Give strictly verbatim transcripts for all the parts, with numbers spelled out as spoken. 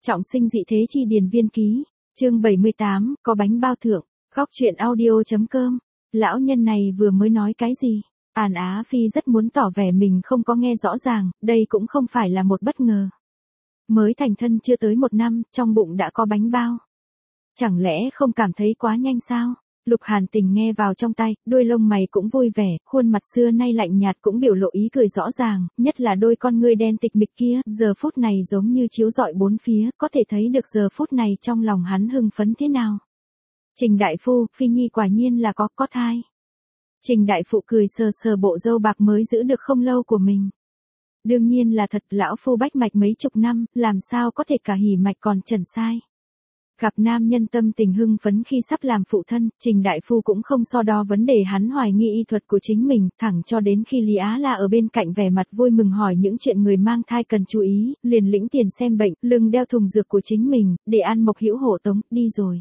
Trọng sinh dị thế chi điền viên ký, chương bảy mươi tám, có bánh bao thưởng, góc truyện audio.com. Lão nhân này vừa mới nói cái gì? An Á Phi rất muốn tỏ vẻ mình không có nghe rõ ràng, đây cũng không phải là một bất ngờ. Mới thành thân chưa tới một năm, trong bụng đã có bánh bao. Chẳng lẽ không cảm thấy quá nhanh sao? Lục Hàn Tình nghe vào trong tai, đôi lông mày cũng vui vẻ, khuôn mặt xưa nay lạnh nhạt cũng biểu lộ ý cười rõ ràng, nhất là đôi con ngươi đen tịch mịch kia, giờ phút này giống như chiếu rọi bốn phía, có thể thấy được giờ phút này trong lòng hắn hưng phấn thế nào. Trình đại phu, Phi Nhi quả nhiên là có, có thai. Trình đại phụ cười sờ sờ bộ râu bạc mới giữ được không lâu của mình. Đương nhiên là thật, lão phu bách mạch mấy chục năm, làm sao có thể cả hỉ mạch còn trần sai. Gặp nam nhân tâm tình hưng phấn khi sắp làm phụ thân, Trình đại phu cũng không so đo vấn đề hắn hoài nghi y thuật của chính mình, thẳng cho đến khi Lý Á La ở bên cạnh vẻ mặt vui mừng hỏi những chuyện người mang thai cần chú ý, liền lĩnh tiền xem bệnh, lưng đeo thùng dược của chính mình, để An Mộc Hữu hộ tống, đi rồi.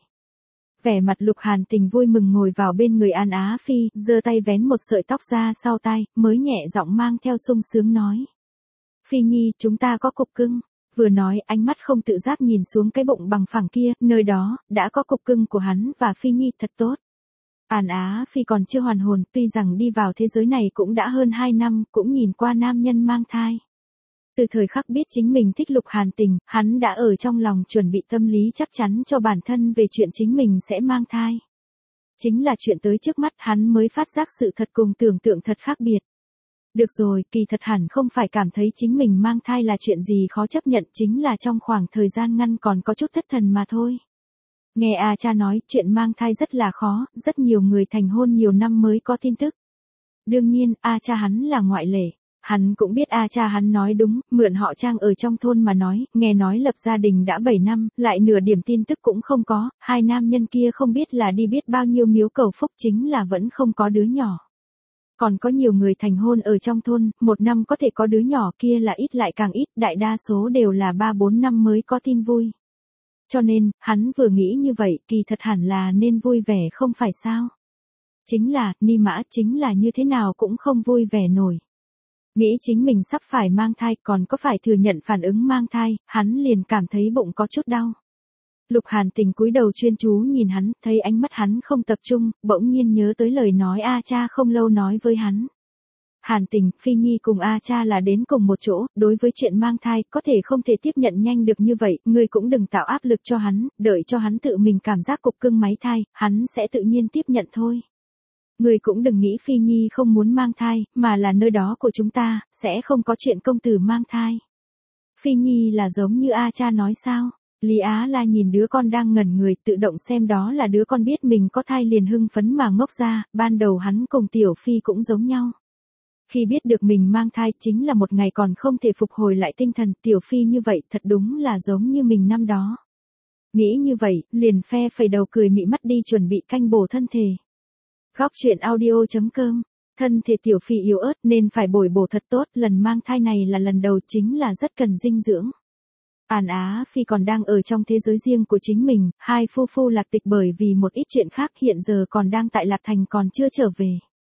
Vẻ mặt Lục Hàn Tình vui mừng ngồi vào bên người An Á Phi, giơ tay vén một sợi tóc ra sau tai, mới nhẹ giọng mang theo sung sướng nói. Phi Nhi, chúng ta có cục cưng. Vừa nói, ánh mắt không tự giác nhìn xuống cái bụng bằng phẳng kia, nơi đó, đã có cục cưng của hắn và Phi Nhi thật tốt. An Á Phi còn chưa hoàn hồn, tuy rằng đi vào thế giới này cũng đã hơn hai năm, cũng nhìn qua nam nhân mang thai. Từ thời khắc biết chính mình thích Lục Hàn Tình, hắn đã ở trong lòng chuẩn bị tâm lý chắc chắn cho bản thân về chuyện chính mình sẽ mang thai. Chính là chuyện tới trước mắt hắn mới phát giác sự thật cùng tưởng tượng thật khác biệt. Được rồi, kỳ thật hẳn không phải cảm thấy chính mình mang thai là chuyện gì khó chấp nhận, chính là trong khoảng thời gian ngắn còn có chút thất thần mà thôi. Nghe A cha nói, chuyện mang thai rất là khó, rất nhiều người thành hôn nhiều năm mới có tin tức. Đương nhiên, A cha hắn là ngoại lệ. Hắn cũng biết A cha hắn nói đúng, mượn họ Trang ở trong thôn mà nói, nghe nói lập gia đình đã bảy năm, lại nửa điểm tin tức cũng không có, hai nam nhân kia không biết là đi biết bao nhiêu miếu cầu phúc, chính là vẫn không có đứa nhỏ. Còn có nhiều người thành hôn ở trong thôn, một năm có thể có đứa nhỏ, kia là ít lại càng ít, đại đa số đều là ba bốn năm mới có tin vui. Cho nên, hắn vừa nghĩ như vậy, kỳ thật hẳn là nên vui vẻ không phải sao. Chính là, ni mã chính là như thế nào cũng không vui vẻ nổi. Nghĩ chính mình sắp phải mang thai, còn có phải thừa nhận phản ứng mang thai, hắn liền cảm thấy bụng có chút đau. Lục Hàn Tình cúi đầu chuyên chú nhìn hắn, thấy ánh mắt hắn không tập trung, bỗng nhiên nhớ tới lời nói A cha không lâu nói với hắn. Hàn Tình, Phi Nhi cùng A cha là đến cùng một chỗ, đối với chuyện mang thai, có thể không thể tiếp nhận nhanh được như vậy, ngươi cũng đừng tạo áp lực cho hắn, đợi cho hắn tự mình cảm giác cục cưng máy thai, hắn sẽ tự nhiên tiếp nhận thôi. Ngươi cũng đừng nghĩ Phi Nhi không muốn mang thai, mà là nơi đó của chúng ta, sẽ không có chuyện công tử mang thai. Phi Nhi là giống như A cha nói sao? Lý Á La nhìn đứa con đang ngẩn người, tự động xem đó là đứa con biết mình có thai liền hưng phấn mà ngốc ra, ban đầu hắn cùng Tiểu Phi cũng giống nhau. Khi biết được mình mang thai chính là một ngày còn không thể phục hồi lại tinh thần, Tiểu Phi như vậy thật đúng là giống như mình năm đó. Nghĩ như vậy, liền phe phẩy đầu cười mị mắt đi chuẩn bị canh bổ thân thể. Góc truyện audio.com. Thân thể Tiểu Phi yếu ớt nên phải bồi bổ thật tốt, lần mang thai này là lần đầu chính là rất cần dinh dưỡng. An Á Phi còn đang ở trong thế giới riêng của chính mình, hai phu phu lạc tịch bởi vì một ít chuyện khác hiện giờ còn đang tại Lạc Thành còn chưa trở về.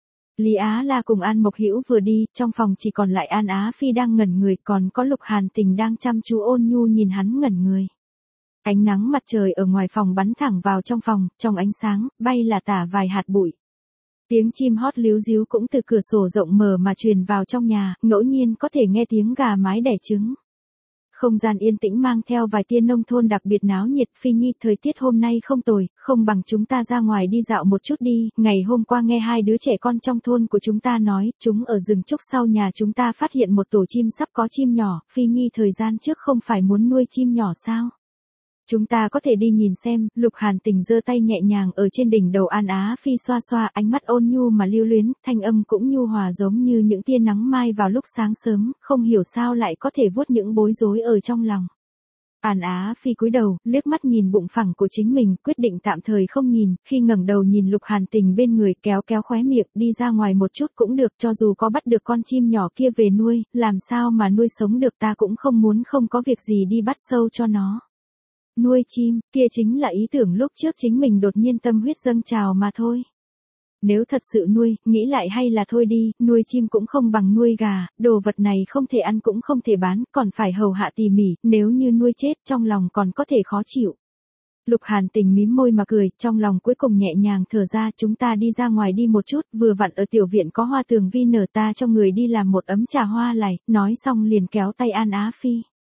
Lý Á La cùng An Mộc Hữu vừa đi, trong phòng chỉ còn lại An Á Phi đang ngẩn người, còn có Lục Hàn Tình đang chăm chú ôn nhu nhìn hắn ngẩn người. Ánh nắng mặt trời ở ngoài phòng bắn thẳng vào trong phòng, trong ánh sáng, bay là tả vài hạt bụi. Tiếng chim hót líu ríu cũng từ cửa sổ rộng mở mà truyền vào trong nhà, ngẫu nhiên có thể nghe tiếng gà mái đẻ trứng. Không gian yên tĩnh mang theo vài tia nông thôn đặc biệt náo nhiệt. Phi Nhi, thời tiết hôm nay không tồi, không bằng chúng ta ra ngoài đi dạo một chút đi, ngày hôm qua nghe hai đứa trẻ con trong thôn của chúng ta nói, chúng ở rừng trúc sau nhà chúng ta phát hiện một tổ chim sắp có chim nhỏ, Phi Nhi thời gian trước không phải muốn nuôi chim nhỏ sao? Chúng ta có thể đi nhìn xem. Lục Hàn Tình giơ tay nhẹ nhàng ở trên đỉnh đầu An Á Phi xoa xoa, ánh mắt ôn nhu mà lưu luyến, thanh âm cũng nhu hòa giống như những tia nắng mai vào lúc sáng sớm, không hiểu sao lại có thể vuốt những bối rối ở trong lòng. An Á Phi cúi đầu, liếc mắt nhìn bụng phẳng của chính mình, quyết định tạm thời không nhìn, khi ngẩng đầu nhìn Lục Hàn Tình bên người, kéo kéo khóe miệng, đi ra ngoài một chút cũng được, cho dù có bắt được con chim nhỏ kia về nuôi, làm sao mà nuôi sống được, ta cũng không muốn không có việc gì đi bắt sâu cho nó. Nuôi chim, kia chính là ý tưởng lúc trước chính mình đột nhiên tâm huyết dâng trào mà thôi. Nếu thật sự nuôi, nghĩ lại hay là thôi đi, nuôi chim cũng không bằng nuôi gà, đồ vật này không thể ăn cũng không thể bán, còn phải hầu hạ tỉ mỉ, nếu như nuôi chết trong lòng còn có thể khó chịu. Lục Hàn Tình mím môi mà cười, trong lòng cuối cùng nhẹ nhàng thở ra, chúng ta đi ra ngoài đi một chút, vừa vặn ở tiểu viện có hoa tường vi nở, ta cho người đi làm một ấm trà hoa lài, nói xong liền kéo tay An Á Phi.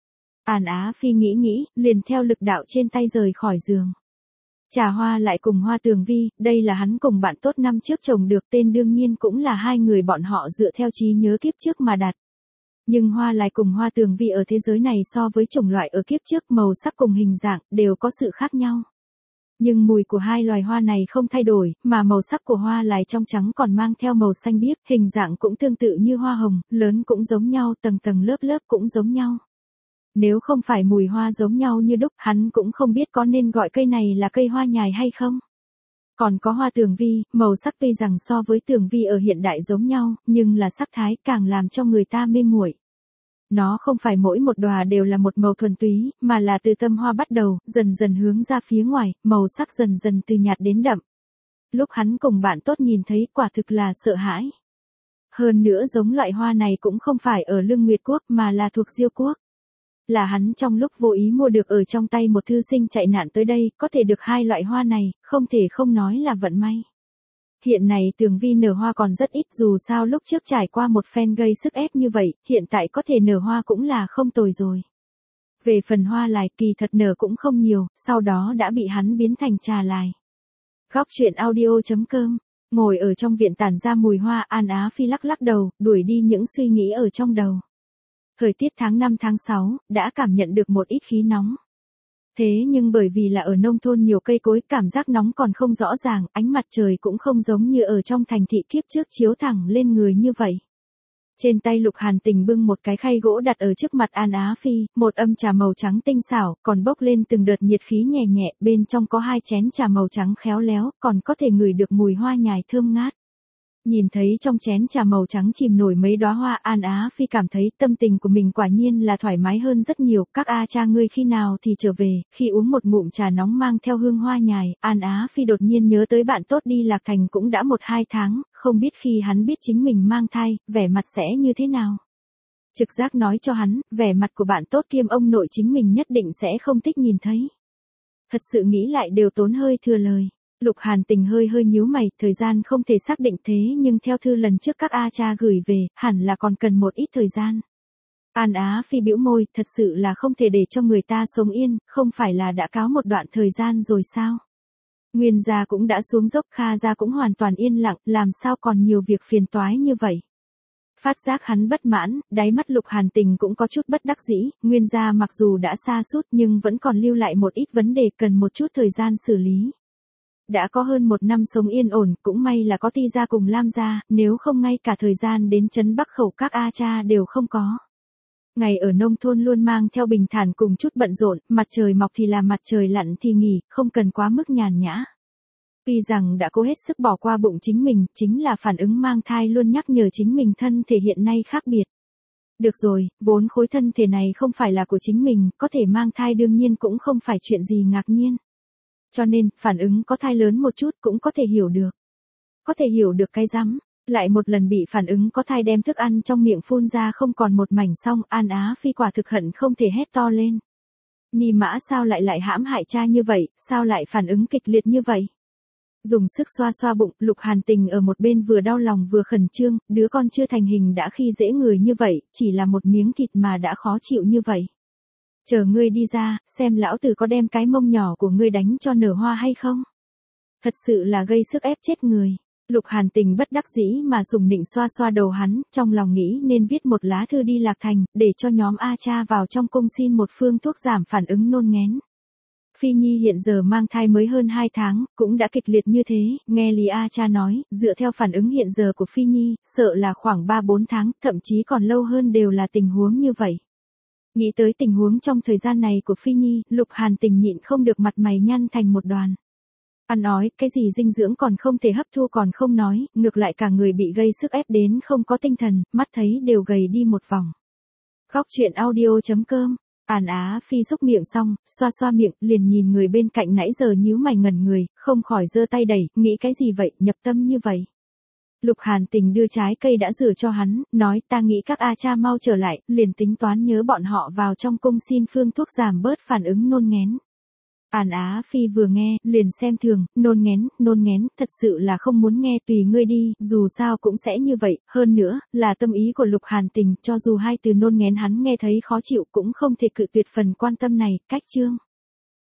An Á Phi nghĩ nghĩ, liền theo lực đạo trên tay rời khỏi giường. Trà hoa lại cùng hoa tường vi, đây là hắn cùng bạn tốt năm trước trồng được, tên đương nhiên cũng là hai người bọn họ dựa theo trí nhớ kiếp trước mà đặt. Nhưng hoa lại cùng hoa tường vi ở thế giới này so với chủng loại ở kiếp trước, màu sắc cùng hình dạng, đều có sự khác nhau. Nhưng mùi của hai loài hoa này không thay đổi, mà màu sắc của hoa lại trong trắng còn mang theo màu xanh biếc, hình dạng cũng tương tự như hoa hồng, lớn cũng giống nhau, tầng tầng lớp lớp cũng giống nhau. Nếu không phải mùi hoa giống nhau như đúc, hắn cũng không biết có nên gọi cây này là cây hoa nhài hay không. Còn có hoa tường vi, màu sắc tuy rằng so với tường vi ở hiện đại giống nhau, nhưng là sắc thái càng làm cho người ta mê muội. Nó không phải mỗi một đóa đều là một màu thuần túy, mà là từ tâm hoa bắt đầu, dần dần hướng ra phía ngoài, màu sắc dần dần từ nhạt đến đậm. Lúc hắn cùng bạn tốt nhìn thấy, quả thực là sợ hãi. Hơn nữa giống loại hoa này cũng không phải ở Lương Nguyệt Quốc mà là thuộc Diêu Quốc. Là hắn trong lúc vô ý mua được ở trong tay một thư sinh chạy nạn tới đây, có thể được hai loại hoa này, không thể không nói là vận may. Hiện này tường vi nở hoa còn rất ít, dù sao lúc trước trải qua một phen gây sức ép như vậy, hiện tại có thể nở hoa cũng là không tồi rồi. Về phần hoa lài, kỳ thật nở cũng không nhiều, sau đó đã bị hắn biến thành trà lài. Góc truyện audio chấm com, ngồi ở trong viện tản ra mùi hoa, An Á Phi lắc lắc đầu, đuổi đi những suy nghĩ ở trong đầu. Thời tiết tháng năm tháng sáu, đã cảm nhận được một ít khí nóng. Thế nhưng bởi vì là ở nông thôn nhiều cây cối, cảm giác nóng còn không rõ ràng, ánh mặt trời cũng không giống như ở trong thành thị kiếp trước chiếu thẳng lên người như vậy. Trên tay Lục Hàn Tình bưng một cái khay gỗ đặt ở trước mặt An Á Phi, một âm trà màu trắng tinh xảo, còn bốc lên từng đợt nhiệt khí nhẹ nhẹ, bên trong có hai chén trà màu trắng khéo léo, còn có thể ngửi được mùi hoa nhài thơm ngát. Nhìn thấy trong chén trà màu trắng chìm nổi mấy đóa hoa, An Á Phi cảm thấy tâm tình của mình quả nhiên là thoải mái hơn rất nhiều. Các a cha ngươi khi nào thì trở về, khi uống một ngụm trà nóng mang theo hương hoa nhài, An Á Phi đột nhiên nhớ tới bạn tốt đi Lạc Thành cũng đã một hai tháng, không biết khi hắn biết chính mình mang thai, vẻ mặt sẽ như thế nào. Trực giác nói cho hắn, vẻ mặt của bạn tốt kiêm ông nội chính mình nhất định sẽ không thích nhìn thấy. Thật sự nghĩ lại đều tốn hơi thừa lời. Lục Hàn Tình hơi hơi nhíu mày, thời gian không thể xác định thế nhưng theo thư lần trước các A cha gửi về, hẳn là còn cần một ít thời gian. An Á Phi bĩu môi, thật sự là không thể để cho người ta sống yên, không phải là đã cáo một đoạn thời gian rồi sao? Nguyên gia cũng đã xuống dốc, Kha gia cũng hoàn toàn yên lặng, làm sao còn nhiều việc phiền toái như vậy? Phát giác hắn bất mãn, đáy mắt Lục Hàn Tình cũng có chút bất đắc dĩ, Nguyên gia mặc dù đã sa sút nhưng vẫn còn lưu lại một ít vấn đề cần một chút thời gian xử lý. Đã có hơn một năm sống yên ổn, cũng may là có Ti gia cùng Lam gia, nếu không ngay cả thời gian đến trấn Bắc Khẩu các A cha đều không có. Ngày ở nông thôn luôn mang theo bình thản cùng chút bận rộn, mặt trời mọc thì làm mặt trời lặn thì nghỉ, không cần quá mức nhàn nhã. Tuy rằng đã cố hết sức bỏ qua bụng chính mình, chính là phản ứng mang thai luôn nhắc nhở chính mình thân thể hiện nay khác biệt. Được rồi, vốn khối thân thể này không phải là của chính mình, có thể mang thai đương nhiên cũng không phải chuyện gì ngạc nhiên. Cho nên, phản ứng có thai lớn một chút cũng có thể hiểu được. Có thể hiểu được cái rắm, lại một lần bị phản ứng có thai đem thức ăn trong miệng phun ra không còn một mảnh xong, An Á Phi quả thực hận không thể hét to lên. Ni mã sao lại lại hãm hại cha như vậy, sao lại phản ứng kịch liệt như vậy? Dùng sức xoa xoa bụng, Lục Hàn Tình ở một bên vừa đau lòng vừa khẩn trương, đứa con chưa thành hình đã khi dễ người như vậy, chỉ là một miếng thịt mà đã khó chịu như vậy. Chờ ngươi đi ra, xem lão tử có đem cái mông nhỏ của ngươi đánh cho nở hoa hay không? Thật sự là gây sức ép chết người. Lục Hàn Tình bất đắc dĩ mà sùng nịnh xoa xoa đầu hắn, trong lòng nghĩ nên viết một lá thư đi Lạc Thành, để cho nhóm A cha vào trong cung xin một phương thuốc giảm phản ứng nôn nghén. Phi Nhi hiện giờ mang thai mới hơn hai tháng, cũng đã kịch liệt như thế, nghe Lý A cha nói, dựa theo phản ứng hiện giờ của Phi Nhi, sợ là khoảng ba bốn tháng, thậm chí còn lâu hơn đều là tình huống như vậy. Nghĩ tới tình huống trong thời gian này của Phi Nhi, Lục Hàn Tình nhịn không được mặt mày nhăn thành một đoàn. Ăn nói, cái gì dinh dưỡng còn không thể hấp thu còn không nói, ngược lại cả người bị gây sức ép đến không có tinh thần, mắt thấy đều gầy đi một vòng. Góc truyện audio chấm com Ản Á Phi xúc miệng xong, xoa xoa miệng, liền nhìn người bên cạnh nãy giờ nhíu mày ngẩn người, không khỏi giơ tay đẩy, nghĩ cái gì vậy, nhập tâm như vậy. Lục Hàn Tình đưa trái cây đã rửa cho hắn, nói ta nghĩ các A cha mau trở lại, liền tính toán nhớ bọn họ vào trong cung xin phương thuốc giảm bớt phản ứng nôn ngén. Ản Á Phi vừa nghe, liền xem thường, nôn ngén, nôn ngén, thật sự là không muốn nghe, tùy ngươi đi, dù sao cũng sẽ như vậy, hơn nữa, là tâm ý của Lục Hàn Tình, cho dù hai từ nôn ngén hắn nghe thấy khó chịu cũng không thể cự tuyệt phần quan tâm này, cách chương.